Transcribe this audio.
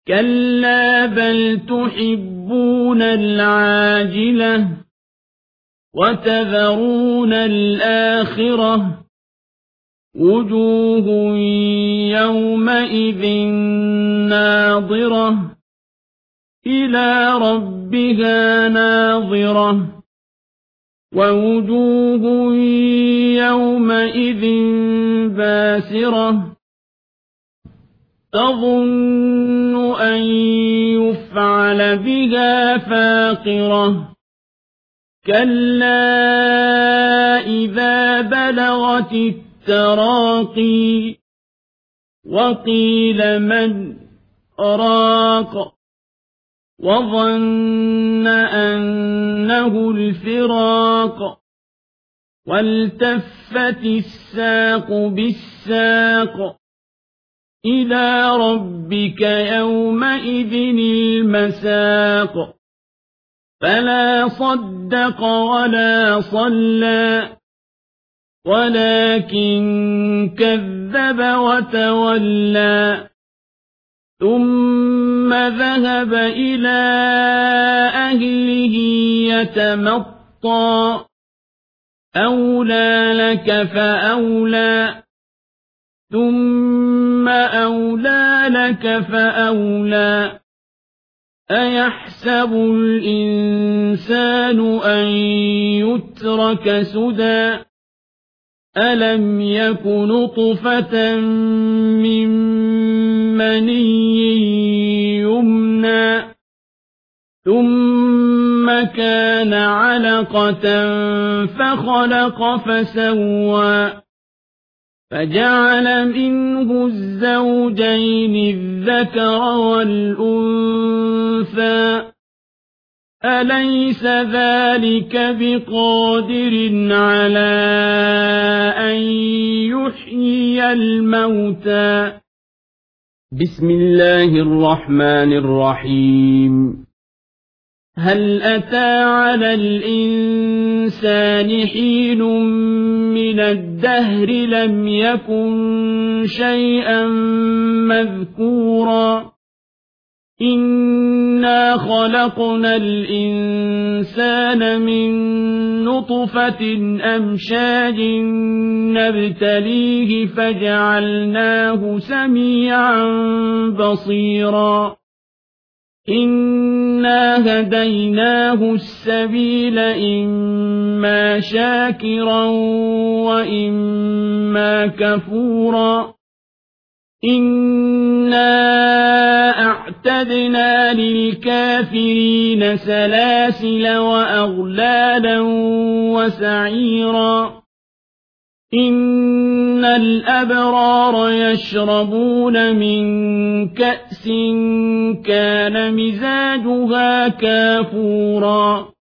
كلا بل تحبون العاجلة وتذرون الآخرة وجوه يومئذ ناظرة إلى ربها ناظرة ووجوه يومئذ باسرة تظن أن يفعل بها فاقرة كلا إذا بلغت التراقي وقيل من راق وظن أنه الفراق والتفت الساق بالساق إلى ربك يومئذ المساق فلا صدق ولا صلى ولكن كذب وتولى ثم ذهب إلى أهله يتمطى أولى لك فأولى ثم أولى لك فأولى أيحسب الإنسان أن يترك سدى ألم يك نطفة من مني يمنى ثم كان علقة فخلق فسوى فجعل منه الزوجين الذكر والأنثى أليس ذلك بقادر على أن يحيي الموتى بسم الله الرحمن الرحيم هل أتى على الإنسان حين من الدهر لم يكن شيئا مذكورا إنا خلقنا الإنسان من نطفة أمشاج نبتليه فجعلناه سميعا بصيرا إنا هديناه السبيل إما شاكرا وإما كفورا إنا أعتدنا للكافرين سلاسل وأغلالا وسعيرا إن الأبرار يشربون من كأس كان مزاجها كافورا